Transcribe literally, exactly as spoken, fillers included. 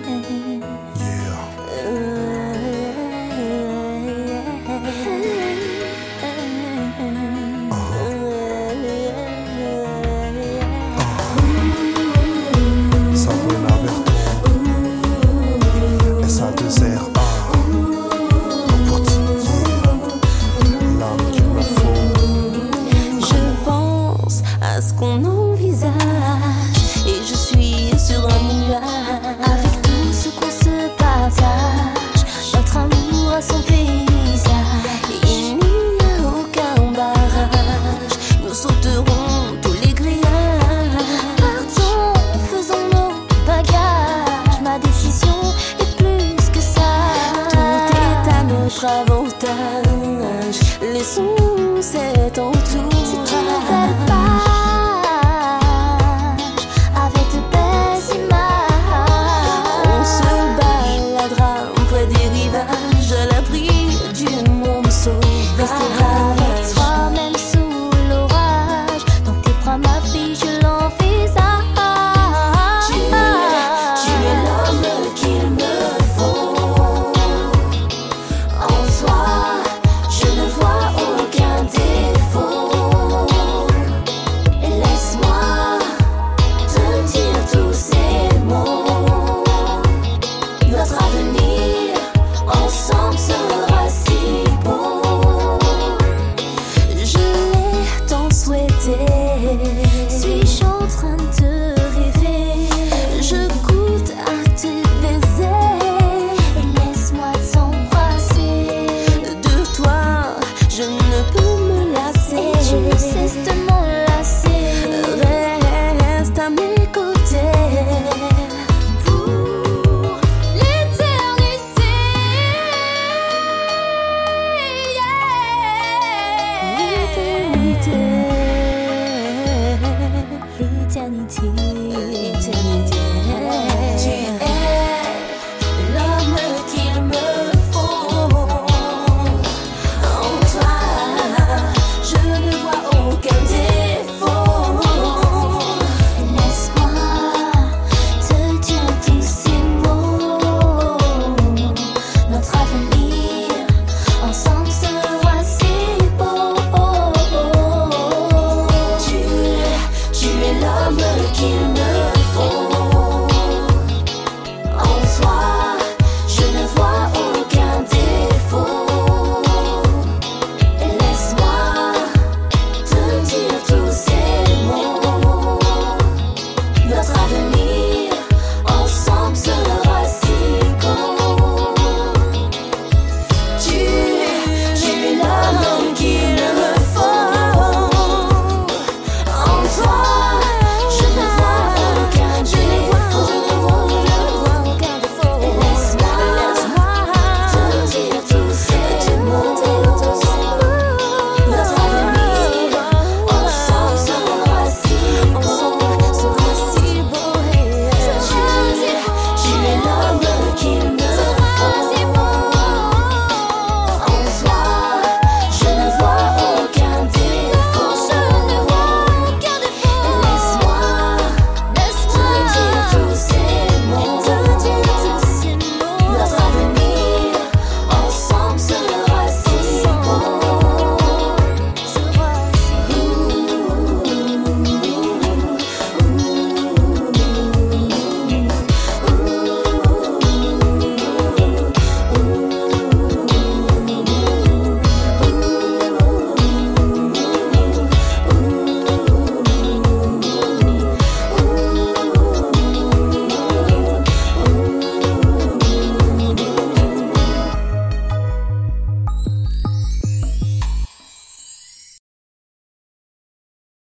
À ce qu'on envisage, et je suis sur un nuage. Avec tout ce qu'on se partage, notre amour a son paysage. Il n'y a aucun barrage, nous sauterons tous les grillages. Partons, faisons nos bagages. Ma décision est plus que ça. Tout est à notre avantage. Laissons cet entourage.